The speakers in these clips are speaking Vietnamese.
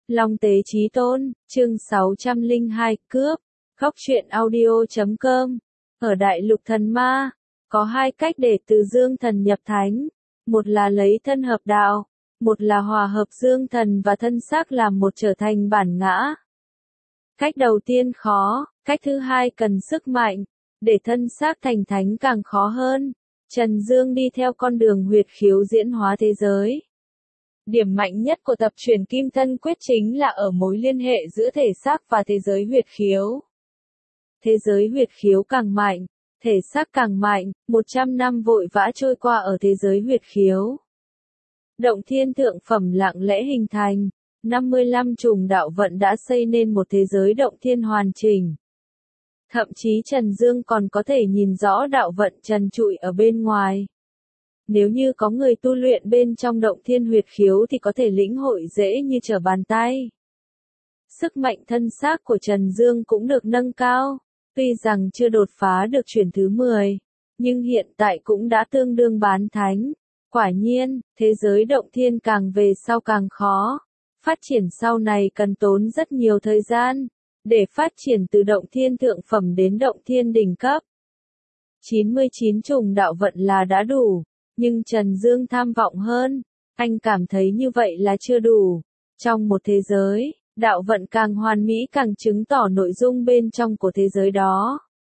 Long Tế Chí Tôn, chương 602, cướp. Góc truyện audio.com. Ở Đại Lục Thần Ma, có hai cách để từ dương thần nhập thánh. Một là lấy thân hợp đạo, một là hòa hợp dương thần và thân xác làm một trở thành bản ngã. Cách đầu tiên khó, cách thứ hai cần sức mạnh, để thân xác thành thánh càng khó hơn. Trần Dương đi theo con đường huyệt khiếu diễn hóa thế giới. Điểm mạnh nhất của tập truyền Kim Thân Quyết chính là ở mối liên hệ giữa thể xác và thế giới huyệt khiếu. Thế giới huyệt khiếu càng mạnh, thể xác càng mạnh, 100 năm vội vã trôi qua ở thế giới huyệt khiếu. Động thiên thượng phẩm lặng lẽ hình thành, 55 trùng đạo vận đã xây nên một thế giới động thiên hoàn chỉnh. Thậm chí Trần Dương còn có thể nhìn rõ đạo vận trần trụi ở bên ngoài. Nếu như có người tu luyện bên trong động thiên huyệt khiếu thì có thể lĩnh hội dễ như trở bàn tay. Sức mạnh thân xác của Trần Dương cũng được nâng cao, tuy rằng chưa đột phá được chuyển thứ 10, nhưng hiện tại cũng đã tương đương bán thánh. Quả nhiên, thế giới động thiên càng về sau càng khó. Phát triển sau này cần tốn rất nhiều thời gian, để phát triển từ động thiên thượng phẩm đến động thiên đỉnh cấp. 99 trùng đạo vận là đã đủ, nhưng Trần Dương tham vọng hơn, anh cảm thấy như vậy là chưa đủ. Trong một thế giới, đạo vận càng hoàn mỹ càng chứng tỏ nội dung bên trong của thế giới đó.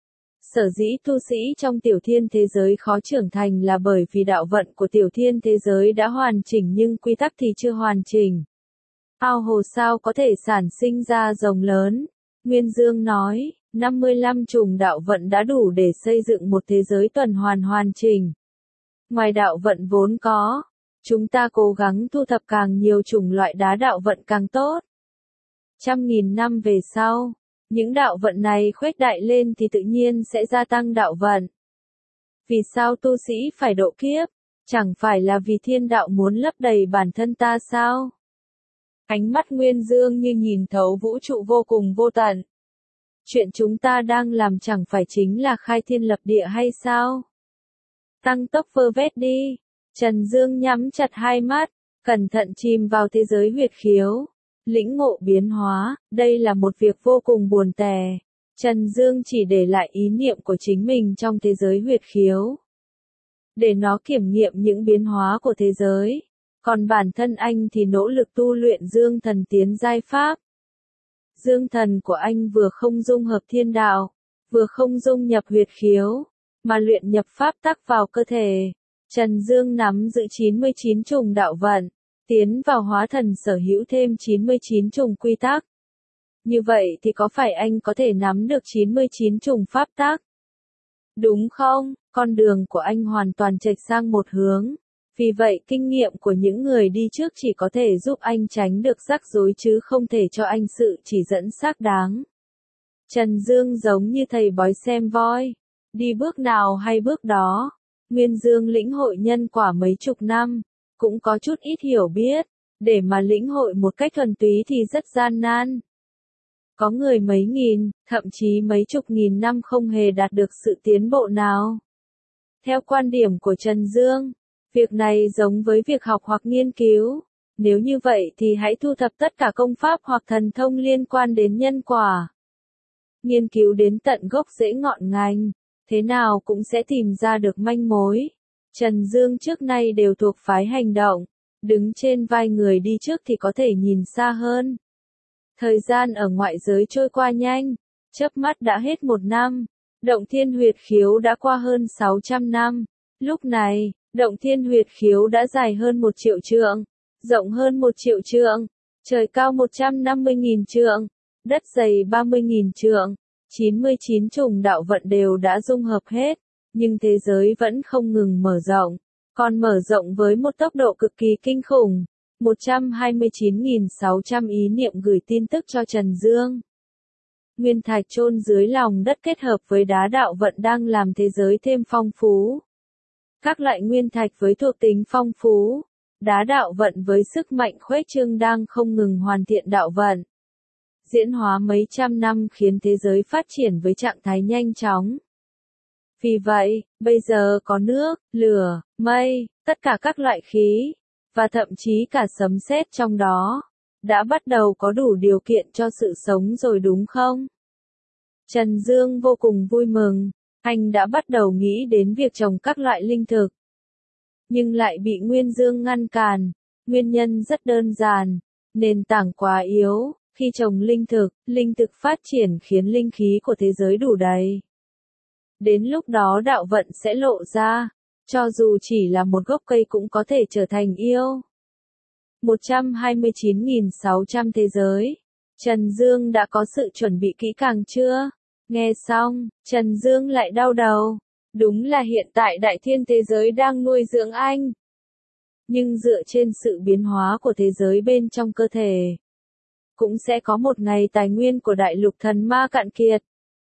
Sở dĩ tu sĩ trong tiểu thiên thế giới khó trưởng thành là bởi vì đạo vận của tiểu thiên thế giới đã hoàn chỉnh nhưng quy tắc thì chưa hoàn chỉnh. Ao hồ sao có thể sản sinh ra rồng lớn? Nguyên Dương nói, 55 trùng đạo vận đã đủ để xây dựng một thế giới tuần hoàn hoàn chỉnh. Ngoài đạo vận vốn có, chúng ta cố gắng thu thập càng nhiều chủng loại đá đạo vận càng tốt. Trăm nghìn năm về sau, những đạo vận này khuếch đại lên thì tự nhiên sẽ gia tăng đạo vận. Vì sao tu sĩ phải độ kiếp? Chẳng phải là vì thiên đạo muốn lấp đầy bản thân ta sao? Ánh mắt Nguyên Dương như nhìn thấu vũ trụ vô cùng vô tận. Chuyện chúng ta đang làm chẳng phải chính là khai thiên lập địa hay sao? Tăng tốc vơ vét đi. Trần Dương nhắm chặt hai mắt, cẩn thận chìm vào thế giới huyệt khiếu. Lĩnh ngộ biến hóa, đây là một việc vô cùng buồn tẻ. Trần Dương chỉ để lại ý niệm của chính mình trong thế giới huyệt khiếu, để nó kiểm nghiệm những biến hóa của thế giới. Còn bản thân anh thì nỗ lực tu luyện dương thần tiến giai pháp. Dương thần của anh vừa không dung hợp thiên đạo, vừa không dung nhập huyệt khiếu, mà luyện nhập pháp tắc vào cơ thể. Trần Dương nắm giữ 99 trùng đạo vận, tiến vào hóa thần sở hữu thêm 99 trùng quy tắc. Như vậy thì có phải anh có thể nắm được 99 trùng pháp tắc? Đúng không? Con đường của anh hoàn toàn chệch sang một hướng. Vì vậy kinh nghiệm của những người đi trước chỉ có thể giúp anh tránh được rắc rối chứ không thể cho anh sự chỉ dẫn xác đáng. Trần Dương giống như thầy bói xem voi, đi bước nào hay bước đó. Nguyên Dương lĩnh hội nhân quả mấy chục năm, cũng có chút ít hiểu biết, để mà lĩnh hội một cách thuần túy thì rất gian nan. Có người mấy nghìn, thậm chí mấy chục nghìn năm không hề đạt được sự tiến bộ nào. Theo quan điểm của Trần Dương, việc này giống với việc học hoặc nghiên cứu. Nếu như vậy thì hãy thu thập tất cả công pháp hoặc thần thông liên quan đến nhân quả. Nghiên cứu đến tận gốc rễ ngọn ngành, thế nào cũng sẽ tìm ra được manh mối. Trần Dương trước nay đều thuộc phái hành động, đứng trên vai người đi trước thì có thể nhìn xa hơn. Thời gian ở ngoại giới trôi qua nhanh, chớp mắt đã hết 1 năm, động thiên huyệt khiếu đã qua hơn 600 năm. Lúc này, động thiên huyệt khiếu đã dài hơn 1 triệu trượng, rộng hơn 1 triệu trượng, trời cao 150.000 trượng, đất dày 30.000 trượng, 99 trùng đạo vận đều đã dung hợp hết, nhưng thế giới vẫn không ngừng mở rộng, còn mở rộng với một tốc độ cực kỳ kinh khủng. 129.600 ý niệm gửi tin tức cho Trần Dương. Nguyên thạch chôn dưới lòng đất kết hợp với đá đạo vận đang làm thế giới thêm phong phú. Các loại nguyên thạch với thuộc tính phong phú, đá đạo vận với sức mạnh khuếch trương đang không ngừng hoàn thiện đạo vận. Diễn hóa mấy trăm năm khiến thế giới phát triển với trạng thái nhanh chóng. Vì vậy, bây giờ có nước, lửa, mây, tất cả các loại khí, và thậm chí cả sấm sét trong đó. đã bắt đầu có đủ điều kiện cho sự sống rồi đúng không? Trần Dương vô cùng vui mừng, anh đã bắt đầu nghĩ đến việc trồng các loại linh thực. Nhưng lại bị Nguyên Dương ngăn cản, nguyên nhân rất đơn giản, nền tảng quá yếu, khi trồng linh thực phát triển khiến linh khí của thế giới đủ đầy. Đến lúc đó đạo vận sẽ lộ ra, cho dù chỉ là một gốc cây cũng có thể trở thành yêu. 129.600 thế giới. Trần Dương đã có sự chuẩn bị kỹ càng chưa? Nghe xong, Trần Dương lại đau đầu. Đúng là hiện tại đại thiên thế giới đang nuôi dưỡng anh. Nhưng dựa trên sự biến hóa của thế giới bên trong cơ thể, cũng sẽ có một ngày tài nguyên của đại lục thần ma cạn kiệt.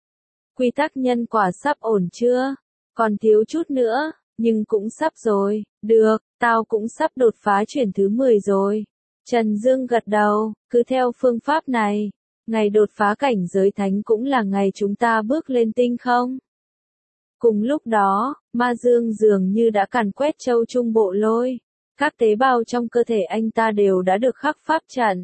Quy tắc nhân quả sắp ổn chưa? Còn thiếu chút nữa, nhưng cũng sắp rồi. Được, tao cũng sắp đột phá chuyển thứ 10 rồi. Trần Dương gật đầu, cứ theo phương pháp này, ngày đột phá cảnh giới thánh cũng là ngày chúng ta bước lên tinh không. Cùng lúc đó, Ma Dương dường như đã càn quét châu trung bộ lôi. Các tế bào trong cơ thể anh ta đều đã được khắc pháp trận.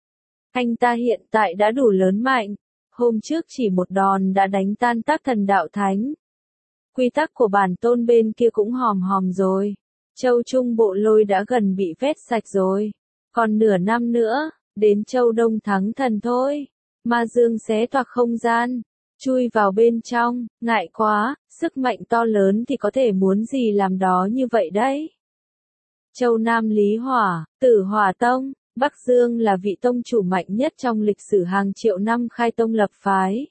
Anh ta hiện tại đã đủ lớn mạnh. Hôm trước chỉ một đòn đã đánh tan tác thần đạo thánh. Quy tắc của bản tôn bên kia cũng hòm hòm rồi. Châu Trung bộ lôi đã gần bị vét sạch rồi. Còn nửa năm nữa, đến châu Đông thắng thần thôi. Ma Dương xé toạc không gian, chui vào bên trong, ngại quá, sức mạnh to lớn thì có thể muốn gì làm đó như vậy đấy. Châu Nam Lý Hỏa, Tử Hỏa Tông, Bắc Dương là vị tông chủ mạnh nhất trong lịch sử hàng triệu năm khai tông lập phái.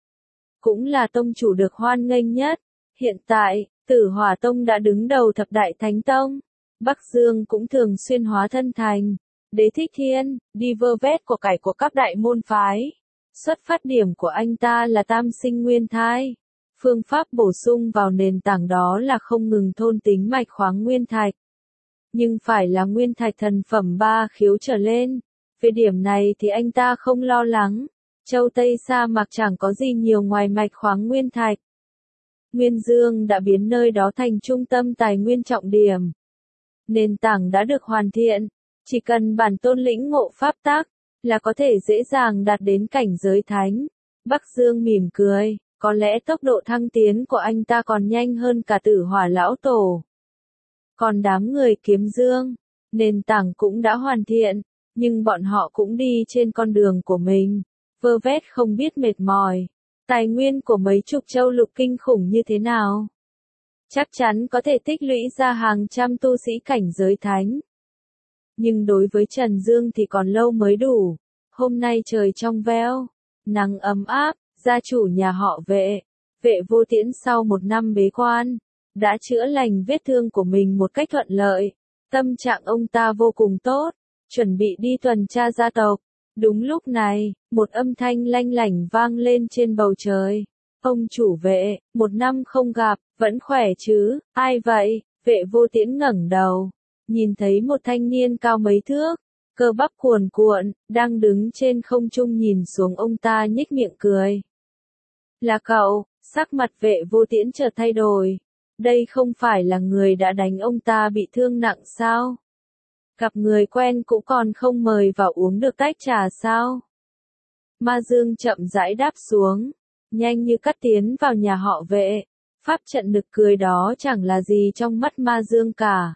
Cũng là tông chủ được hoan nghênh nhất. Hiện tại, Tử Hỏa Tông đã đứng đầu thập đại thánh tông. Bắc Dương cũng thường xuyên hóa thân thành Đế Thích Thiên, đi vơ vét của cải của các đại môn phái. Xuất phát điểm của anh ta là tam sinh nguyên thai. Phương pháp bổ sung vào nền tảng đó là không ngừng thôn tính mạch khoáng nguyên thạch. Nhưng phải là nguyên thạch thần phẩm 3 khiếu trở lên. Về điểm này thì anh ta không lo lắng. Châu Tây Sa Mạc chẳng có gì nhiều ngoài mạch khoáng nguyên thạch. Nguyên Dương đã biến nơi đó thành trung tâm tài nguyên trọng điểm. Nền tảng đã được hoàn thiện. Chỉ cần bản tôn lĩnh ngộ pháp tắc, là có thể dễ dàng đạt đến cảnh giới thánh. Bắc Dương mỉm cười, có lẽ tốc độ thăng tiến của anh ta còn nhanh hơn cả Tử Hỏa lão tổ. Còn đám người Kiếm Dương, nền tảng cũng đã hoàn thiện, nhưng bọn họ cũng đi trên con đường của mình, vơ vét không biết mệt mỏi. Tài nguyên của mấy chục châu lục kinh khủng như thế nào? Chắc chắn có thể tích lũy ra hàng trăm tu sĩ cảnh giới thánh. Nhưng đối với Trần Dương thì còn lâu mới đủ. Hôm nay trời trong veo, nắng ấm áp, gia chủ nhà họ Vệ Vô Tiễn sau một năm bế quan, đã chữa lành vết thương của mình một cách thuận lợi. Tâm trạng ông ta vô cùng tốt, chuẩn bị đi tuần tra gia tộc. Đúng lúc này, một âm thanh lanh lảnh vang lên trên bầu trời. Ông chủ Vệ, một năm không gặp, vẫn khỏe chứ, ai vậy? Vệ Vô Tiễn ngẩng đầu, nhìn thấy một thanh niên cao mấy thước, cơ bắp cuồn cuộn, đang đứng trên không trung nhìn xuống ông ta nhếch miệng cười. Là cậu, sắc mặt Vệ Vô Tiễn chợt thay đổi. Đây không phải là người đã đánh ông ta bị thương nặng sao? Gặp người quen cũ còn không mời vào uống được tách trà sao? Ma Dương chậm rãi đáp xuống, nhanh như cắt tiến vào nhà họ Vệ. Pháp trận nực cười đó chẳng là gì trong mắt Ma Dương cả.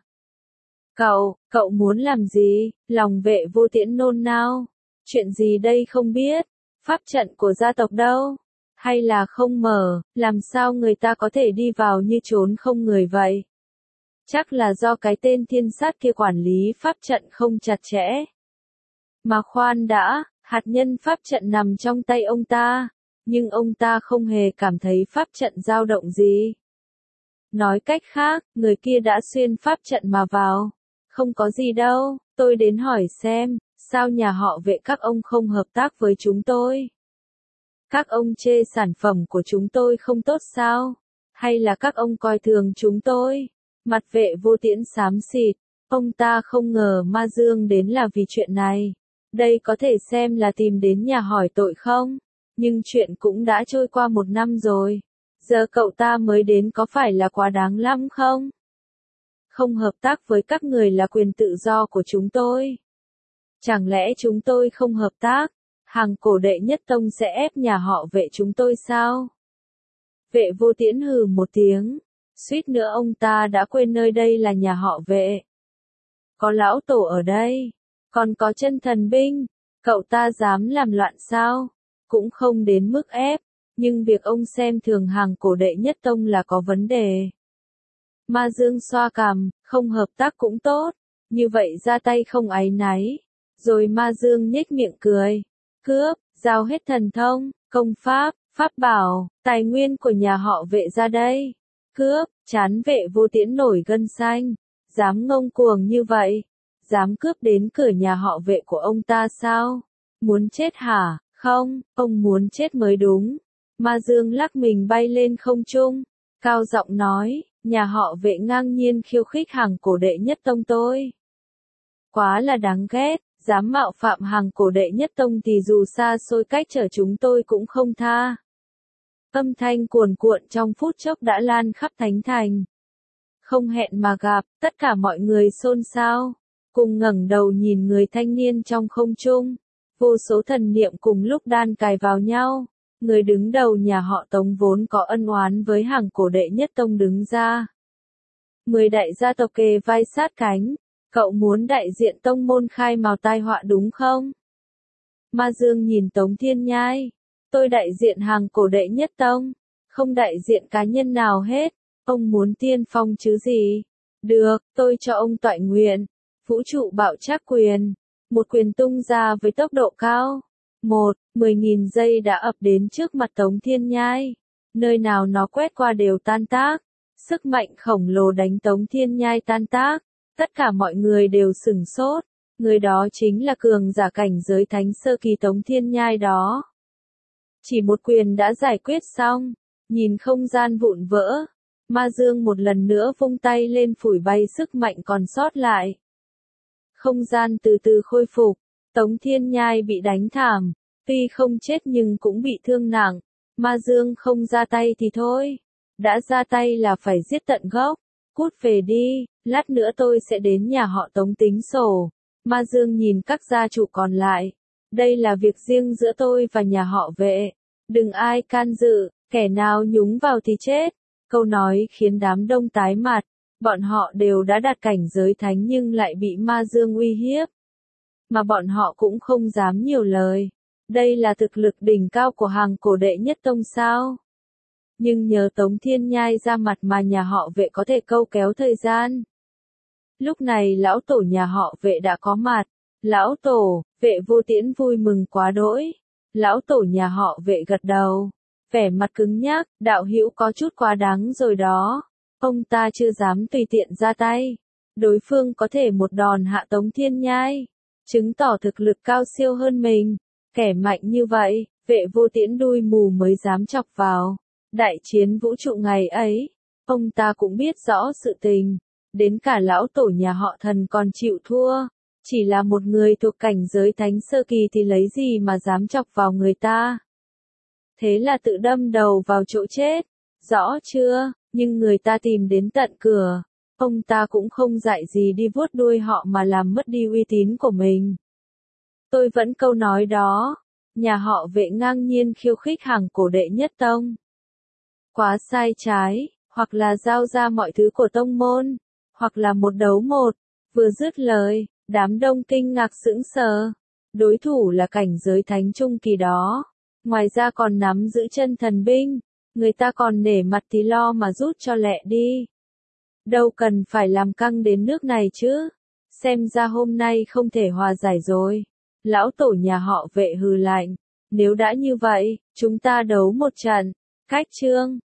Cậu muốn làm gì? Lòng Vệ Vô Tiễn nôn nao. Chuyện gì đây không biết? Pháp trận của gia tộc đâu? Hay là không mở, làm sao người ta có thể đi vào như trốn không người vậy? Chắc là do cái tên thiên sát kia quản lý pháp trận không chặt chẽ. Mà khoan đã, hạt nhân pháp trận nằm trong tay ông ta, nhưng ông ta không hề cảm thấy pháp trận dao động gì. Nói cách khác, người kia đã xuyên pháp trận mà vào. Không có gì đâu, tôi đến hỏi xem, sao nhà họ Vệ các ông không hợp tác với chúng tôi? Các ông chê sản phẩm của chúng tôi không tốt sao? Hay là các ông coi thường chúng tôi? Mặt Vệ Vô Tiễn xám xịt, ông ta không ngờ Ma Dương đến là vì chuyện này. Đây có thể xem là tìm đến nhà hỏi tội không? Nhưng chuyện cũng đã trôi qua một năm rồi. Giờ cậu ta mới đến có phải là quá đáng lắm không? Không hợp tác với các người là quyền tự do của chúng tôi. Chẳng lẽ chúng tôi không hợp tác? Hàng cổ đệ nhất tông sẽ ép nhà họ Vệ chúng tôi sao? Vệ Vô Tiễn hừ một tiếng, suýt nữa ông ta đã quên nơi đây là nhà họ Vệ. Có lão tổ ở đây, còn có chân thần binh, cậu ta dám làm loạn sao? Cũng không đến mức ép, nhưng việc ông xem thường hàng cổ đệ nhất tông là có vấn đề. Ma Dương xoa cằm, không hợp tác cũng tốt, như vậy ra tay không áy náy. Rồi Ma Dương nhếch miệng cười, cướp, giao hết thần thông, công pháp, pháp bảo, tài nguyên của nhà họ Vệ ra đây. Cướp, chán Vệ Vô Tiễn nổi gân xanh, dám ngông cuồng như vậy, dám cướp đến cửa nhà họ Vệ của ông ta sao? Muốn chết hả? Không, ông muốn chết mới đúng. Ma Dương lắc mình bay lên không trung, cao giọng nói, nhà họ Vệ ngang nhiên khiêu khích hàng cổ đệ nhất tông tôi. Quá là đáng ghét, dám mạo phạm hàng cổ đệ nhất tông thì dù xa xôi cách trở chúng tôi cũng không tha. Âm thanh cuồn cuộn trong phút chốc đã lan khắp thánh thành. Không hẹn mà gặp, tất cả mọi người xôn xao, cùng ngẩng đầu nhìn người thanh niên trong không trung. Vô số thần niệm cùng lúc đan cài vào nhau. Người đứng đầu nhà họ Tống vốn có ân oán với hàng cổ đệ nhất tông đứng ra. 10 đại gia tộc kề vai sát cánh. Cậu muốn đại diện tông môn khai mào tai họa đúng không? Ma Dương nhìn Tống Thiên Nhai. Tôi đại diện hàng cổ đệ nhất tông, không đại diện cá nhân nào hết. Ông muốn tiên phong chứ gì? Được, tôi cho ông toại nguyện. Vũ trụ bạo trác quyền. Một quyền tung ra với tốc độ cao. 10.000 giây đã ập đến trước mặt Tống Thiên Nhai. Nơi nào nó quét qua đều tan tác. Sức mạnh khổng lồ đánh Tống Thiên Nhai tan tác. Tất cả mọi người đều sửng sốt. Người đó chính là cường giả cảnh giới thánh sơ kỳ Tống Thiên Nhai đó. Chỉ một quyền đã giải quyết xong. Nhìn không gian vụn vỡ. Ma Dương một lần nữa vung tay lên phủi bay sức mạnh còn sót lại. Không gian từ từ khôi phục. Tống Thiên Nhai bị đánh thảm. Tuy không chết nhưng cũng bị thương nặng. Ma Dương không ra tay thì thôi. Đã ra tay là phải giết tận gốc. Cút về đi, lát nữa tôi sẽ đến nhà họ Tống tính sổ. Ma Dương nhìn các gia chủ còn lại. Đây là việc riêng giữa tôi và nhà họ Vệ. Đừng ai can dự, kẻ nào nhúng vào thì chết. Câu nói khiến đám đông tái mặt. Bọn họ đều đã đạt cảnh giới thánh nhưng lại bị Ma Dương uy hiếp. Mà bọn họ cũng không dám nhiều lời. Đây là thực lực đỉnh cao của hàng cổ đệ nhất tông sao? Nhưng nhờ Tống Thiên Nhai ra mặt mà nhà họ Vệ có thể câu kéo thời gian. Lúc này lão tổ nhà họ Vệ đã có mặt. Lão tổ, Vệ Vô Tiễn vui mừng quá đỗi. Lão tổ nhà họ Vệ gật đầu. Vẻ mặt cứng nhắc, đạo hữu có chút quá đáng rồi đó. Ông ta chưa dám tùy tiện ra tay. Đối phương có thể một đòn hạ Tống Thiên Nhai. Chứng tỏ thực lực cao siêu hơn mình. Kẻ mạnh như vậy, Vệ Vô Tiễn đuôi mù mới dám chọc vào. Đại chiến vũ trụ ngày ấy, ông ta cũng biết rõ sự tình. Đến cả lão tổ nhà họ Thần còn chịu thua. Chỉ là một người thuộc cảnh giới thánh sơ kỳ thì lấy gì mà dám chọc vào người ta. Thế là tự đâm đầu vào chỗ chết. Rõ chưa, nhưng người ta tìm đến tận cửa. Ông ta cũng không dạy gì đi vuốt đuôi họ mà làm mất đi uy tín của mình. Tôi vẫn câu nói đó. Nhà họ Vệ ngang nhiên khiêu khích hàng cổ đệ nhất tông. Quá sai trái, hoặc là giao ra mọi thứ của tông môn, hoặc là một đấu một. Vừa dứt lời, đám đông kinh ngạc sững sờ. Đối thủ là cảnh giới thánh trung kỳ đó. Ngoài ra còn nắm giữ chân thần binh. Người ta còn nể mặt thì lo mà rút cho lẹ đi. Đâu cần phải làm căng đến nước này chứ. Xem ra hôm nay không thể hòa giải rồi. Lão tổ nhà họ Vệ hừ lạnh. Nếu đã như vậy, chúng ta đấu một trận. Cách chương